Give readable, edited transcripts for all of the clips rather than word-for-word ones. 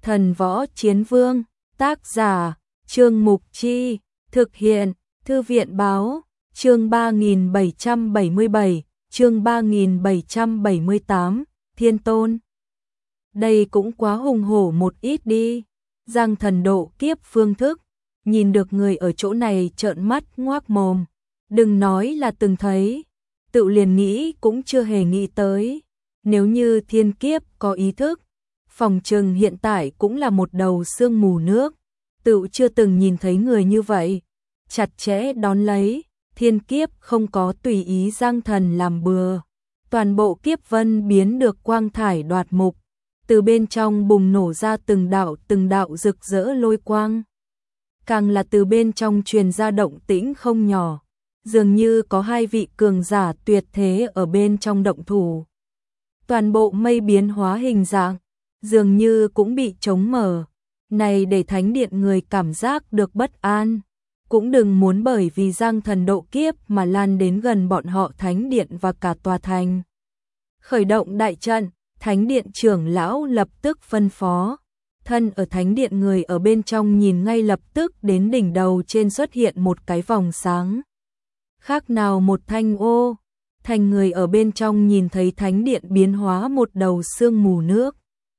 Thần Võ Chiến Vương, tác giả, Trương Mục Chi, thực hiện, Thư viện Báo, chương 3777, chương 3778, Thiên Tôn. Đây cũng quá hùng hổ một ít đi. Giang Thần độ kiếp phương thức, nhìn được người ở chỗ này trợn mắt ngoác mồm, đừng nói là từng thấy, tự liền nghĩ cũng chưa hề nghĩ tới. Nếu như thiên kiếp có ý thức, phòng trừng hiện tại cũng là một đầu sương mù nước, tự chưa từng nhìn thấy người như vậy. Chặt chẽ đón lấy, thiên kiếp không có tùy ý Giang Thần làm bừa. Toàn bộ kiếp vân biến được quang thải đoạt mục, từ bên trong bùng nổ ra từng đạo rực rỡ lôi quang. Càng là từ bên trong truyền ra động tĩnh không nhỏ, dường như có hai vị cường giả tuyệt thế ở bên trong động thủ. Toàn bộ mây biến hóa hình dạng, dường như cũng bị chống mở, này để thánh điện người cảm giác được bất an. Cũng đừng muốn bởi vì Giang Thần độ kiếp mà lan đến gần bọn họ thánh điện và cả tòa thành. Khởi động đại trận, thánh điện trưởng lão lập tức phân phó. Thân ở thánh điện người ở bên trong nhìn ngay lập tức đến đỉnh đầu trên xuất hiện một cái vòng sáng. Khác nào một thanh ô, thành người ở bên trong nhìn thấy thánh điện biến hóa một đầu sương mù nước.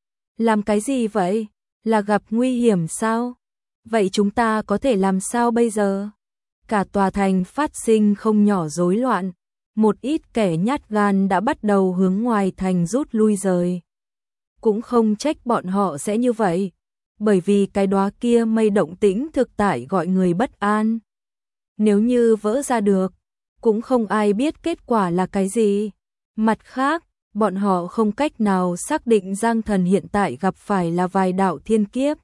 Làm cái gì vậy? Là gặp nguy hiểm sao? Vậy chúng ta có thể làm sao bây giờ? Cả tòa thành phát sinh không nhỏ rối loạn, một ít kẻ nhát gan đã bắt đầu hướng ngoài thành rút lui rời. Cũng không trách bọn họ sẽ như vậy, bởi vì cái đóa kia mây động tĩnh thực tại gọi người bất an. Nếu như vỡ ra được, cũng không ai biết kết quả là cái gì. Mặt khác, bọn họ không cách nào xác định Giang Thần hiện tại gặp phải là vài đạo thiên kiếp.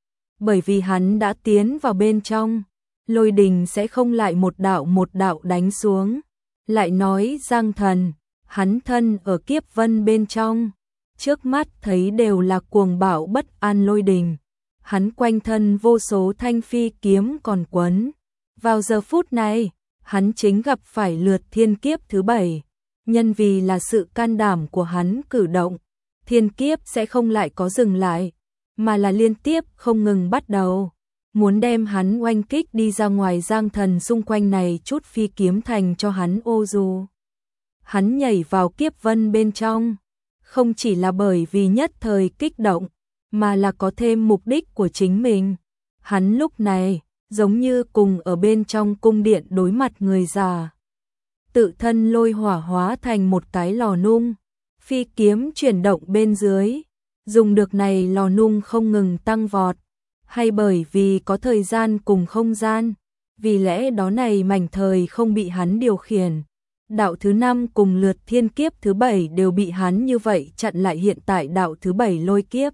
Bởi vì hắn đã tiến vào bên trong, lôi đình sẽ không lại một đạo đánh xuống. Lại nói Giang Thần, hắn thân ở kiếp vân bên trong, trước mắt thấy đều là cuồng bạo bất an lôi đình. Hắn quanh thân vô số thanh phi kiếm còn quấn. Vào giờ phút này, hắn chính gặp phải lượt thiên kiếp thứ 7. Nhân vì là sự can đảm của hắn cử động, thiên kiếp sẽ không lại có dừng lại, mà là liên tiếp không ngừng bắt đầu. Muốn đem hắn oanh kích đi ra ngoài. Giang Thần xung quanh này chút phi kiếm thành cho hắn ô dù. Hắn nhảy vào kiếp vân bên trong, không chỉ là bởi vì nhất thời kích động, mà là có thêm mục đích của chính mình. Hắn lúc này, giống như cùng ở bên trong cung điện đối mặt người già. Tự thân lôi hỏa hóa thành một cái lò nung, phi kiếm chuyển động bên dưới, dùng được này lò nung không ngừng tăng vọt, hay bởi vì có thời gian cùng không gian, vì lẽ đó này mảnh thời không bị hắn điều khiển. Đạo thứ 5 cùng lượt thiên kiếp thứ 7 đều bị hắn như vậy chặn lại. Hiện tại đạo thứ 7 lôi kiếp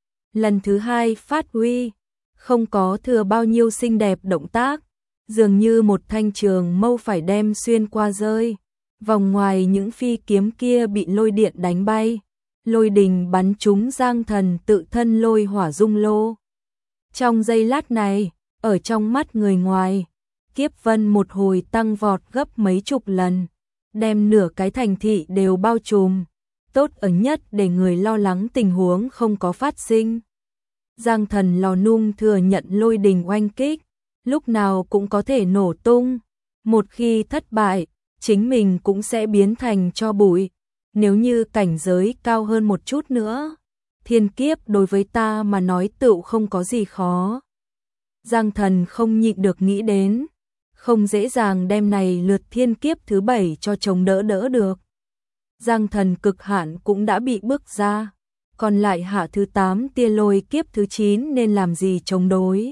lần thứ 2 phát huy, không có thừa bao nhiêu xinh đẹp động tác, dường như một thanh trường mâu phải đem xuyên qua rơi. Vòng ngoài những phi kiếm kia bị lôi điện đánh bay, lôi đình bắn trúng Giang Thần tự thân lôi hỏa dung lô. Trong giây lát này, ở trong mắt người ngoài, kiếp vân một hồi tăng vọt gấp mấy chục lần, đem nửa cái thành thị đều bao trùm. Tốt ở nhất để người lo lắng tình huống không có phát sinh. Giang Thần lò nung thừa nhận lôi đình oanh kích, lúc nào cũng có thể nổ tung. Một khi thất bại, chính mình cũng sẽ biến thành tro bụi. Nếu như cảnh giới cao hơn một chút nữa, thiên kiếp đối với ta mà nói tựu không có gì khó. Giang Thần không nhịn được nghĩ đến, không dễ dàng đem này lượt thiên kiếp thứ 7 cho chống đỡ được. Giang Thần cực hạn cũng đã bị bước ra, còn lại hạ thứ 8 tia lôi kiếp thứ 9 nên làm gì chống đối.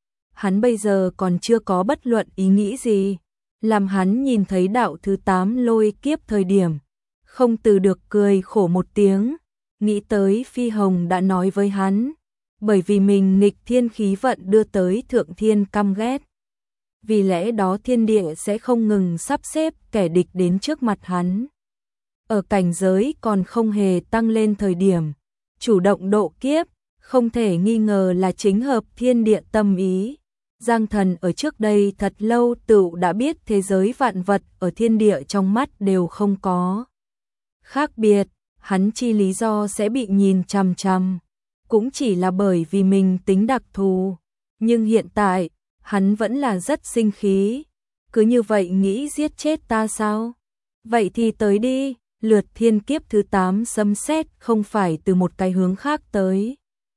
Hắn bây giờ còn chưa có bất luận ý nghĩ gì. Làm hắn nhìn thấy đạo thứ 8 lôi kiếp thời điểm, không từ được cười khổ một tiếng, nghĩ tới Phi Hồng đã nói với hắn, bởi vì mình nghịch thiên khí vận đưa tới thượng thiên căm ghét. Vì lẽ đó thiên địa sẽ không ngừng sắp xếp kẻ địch đến trước mặt hắn. Ở cảnh giới còn không hề tăng lên thời điểm, chủ động độ kiếp, không thể nghi ngờ là chính hợp thiên địa tâm ý. Giang Thần ở trước đây thật lâu tựu đã biết thế giới vạn vật ở thiên địa trong mắt đều không có khác biệt, hắn chi lý do sẽ bị nhìn chằm chằm. cũng chỉ là bởi vì mình tính đặc thù, nhưng hiện tại, hắn vẫn là rất sinh khí, cứ như vậy nghĩ giết chết ta sao? Vậy thì tới đi, lượt thiên kiếp thứ 8 sấm sét không phải từ một cái hướng khác tới,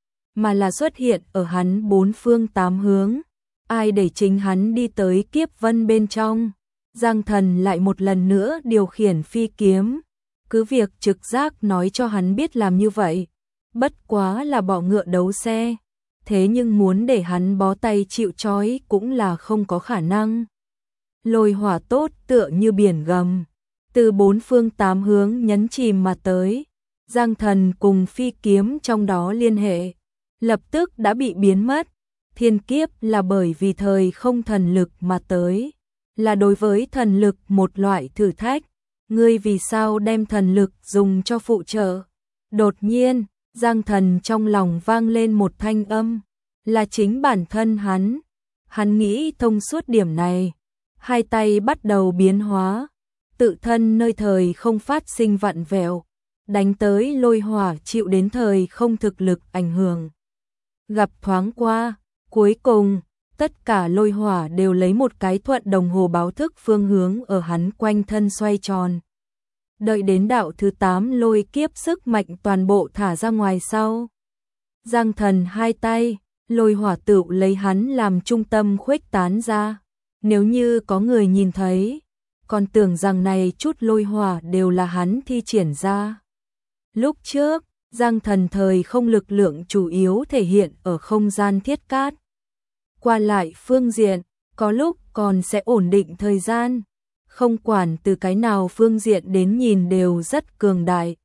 mà là xuất hiện ở hắn bốn phương tám hướng, ai để chính hắn đi tới kiếp vân bên trong. Giang Thần lại một lần nữa điều khiển phi kiếm, cứ việc trực giác nói cho hắn biết làm như vậy, bất quá là bỏ ngựa đấu xe, thế nhưng muốn để hắn bó tay chịu trói cũng là không có khả năng. Lôi hỏa tốt tựa như biển gầm, từ bốn phương tám hướng nhấn chìm mà tới, Giang Thần cùng phi kiếm trong đó liên hệ, lập tức đã bị biến mất. Thiên kiếp là bởi vì thời không thần lực mà tới, là đối với thần lực một loại thử thách. Ngươi vì sao đem thần lực dùng cho phụ trợ? Đột nhiên, Giang Thần trong lòng vang lên một thanh âm, là chính bản thân hắn. Hắn nghĩ thông suốt điểm này, hai tay bắt đầu biến hóa, tự thân nơi thời không phát sinh vặn vẹo, đánh tới lôi hỏa chịu đến thời không thực lực ảnh hưởng. Gặp thoáng qua, cuối cùng, tất cả lôi hỏa đều lấy một cái thuận đồng hồ báo thức phương hướng ở hắn quanh thân xoay tròn. Đợi đến đạo thứ 8 lôi kiếp sức mạnh toàn bộ thả ra ngoài sau. Giang Thần hai tay, lôi hỏa tựu lấy hắn làm trung tâm khuếch tán ra. Nếu như có người nhìn thấy, còn tưởng rằng này chút lôi hỏa đều là hắn thi triển ra. Lúc trước, Giang Thần thời không lực lượng chủ yếu thể hiện ở không gian thiết cát. Qua lại phương diện, có lúc còn sẽ ổn định thời gian, không quản từ cái nào phương diện đến nhìn đều rất cường đại.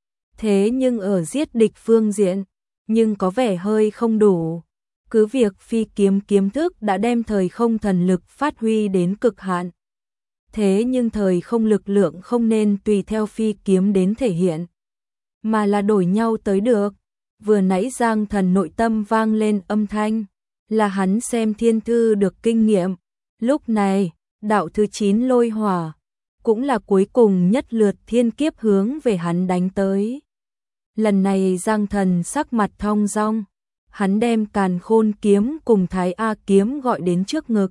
Thế nhưng ở giết địch phương diện, nhưng có vẻ hơi không đủ. Cứ việc phi kiếm kiếm thức đã đem thời không thần lực phát huy đến cực hạn. Thế nhưng thời không lực lượng không nên tùy theo phi kiếm đến thể hiện, mà là đổi nhau tới được. Vừa nãy Giang Thần nội tâm vang lên âm thanh, là hắn xem thiên thư được kinh nghiệm. Lúc này, đạo thứ 9 lôi hỏa, cũng là cuối cùng nhất lượt thiên kiếp hướng về hắn đánh tới. Lần này Giang Thần sắc mặt thong dong, hắn đem Càn Khôn kiếm cùng Thái A kiếm gọi đến trước ngực.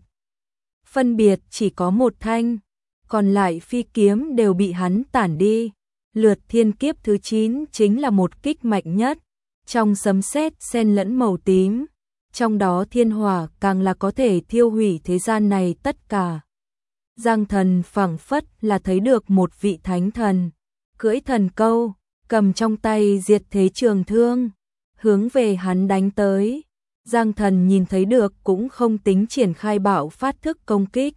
Phân biệt chỉ có một thanh, còn lại phi kiếm đều bị hắn tản đi. Lượt thiên kiếp thứ 9 chính là một kích mạnh nhất, trong sấm sét xen lẫn màu tím, trong đó thiên hỏa càng là có thể thiêu hủy thế gian này tất cả. Giang Thần phảng phất là thấy được một vị thánh thần, cưỡi thần câu, cầm trong tay diệt thế trường thương, hướng về hắn đánh tới. Giang Thần nhìn thấy được cũng không tính triển khai bạo phát thức công kích.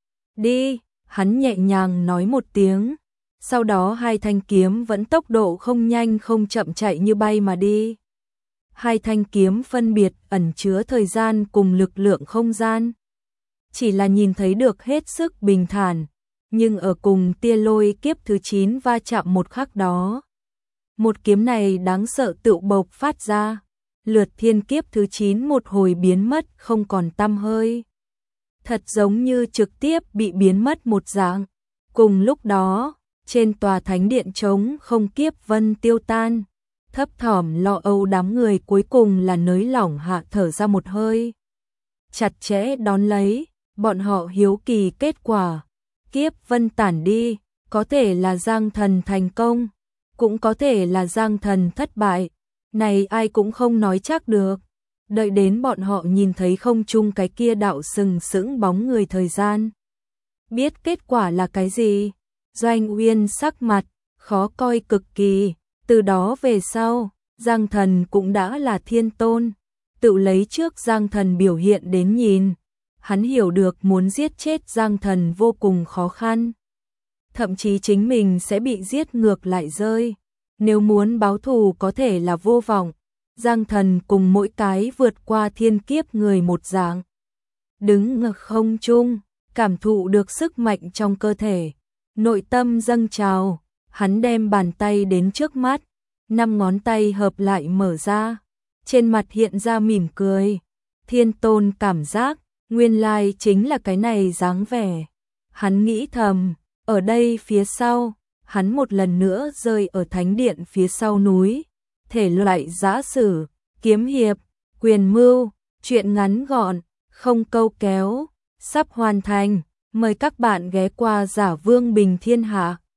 Đi, hắn nhẹ nhàng nói một tiếng, sau đó hai thanh kiếm vẫn tốc độ không nhanh không chậm chạy như bay mà đi. Hai thanh kiếm phân biệt ẩn chứa thời gian cùng lực lượng không gian. Chỉ là nhìn thấy được hết sức bình thản, nhưng ở cùng tia lôi kiếp thứ 9 va chạm một khắc đó. Một kiếm này đáng sợ tựu bộc phát ra, lượt thiên kiếp thứ 9 một hồi biến mất không còn tăm hơi. Thật giống như trực tiếp bị biến mất một dạng. Cùng lúc đó, trên tòa thánh điện trống không kiếp vân tiêu tan, thấp thỏm lo âu đám người cuối cùng là nới lỏng hạ thở ra một hơi. Chặt chẽ đón lấy, bọn họ hiếu kỳ kết quả. Kiếp vân tản đi, có thể là Giang Thần thành công, cũng có thể là Giang Thần thất bại, này ai cũng không nói chắc được. Đợi đến bọn họ nhìn thấy không trung cái kia đạo sừng sững bóng người thời gian, biết kết quả là cái gì. Doanh Uyên sắc mặt khó coi cực kỳ, từ đó về sau, Giang Thần cũng đã là thiên tôn, tự lấy trước Giang Thần biểu hiện đến nhìn, hắn hiểu được muốn giết chết Giang Thần vô cùng khó khăn, thậm chí chính mình sẽ bị giết ngược lại rơi. Nếu muốn báo thù có thể là vô vọng. Giang Thần cùng mỗi cái vượt qua thiên kiếp người một dạng, đứng ngược không trung, cảm thụ được sức mạnh trong cơ thể, nội tâm dâng trào, hắn đem bàn tay đến trước mắt, 5 ngón tay hợp lại mở ra, trên mặt hiện ra mỉm cười. Thiên tôn cảm giác, nguyên lai chính là cái này dáng vẻ. Hắn nghĩ thầm, ở đây phía sau, hắn một lần nữa rơi ở thánh điện phía sau núi, thể loại giã sử, kiếm hiệp, quyền mưu, truyện ngắn gọn, không câu kéo, sắp hoàn thành. Mời các bạn ghé qua Giả Vương Bình Thiên Hạ.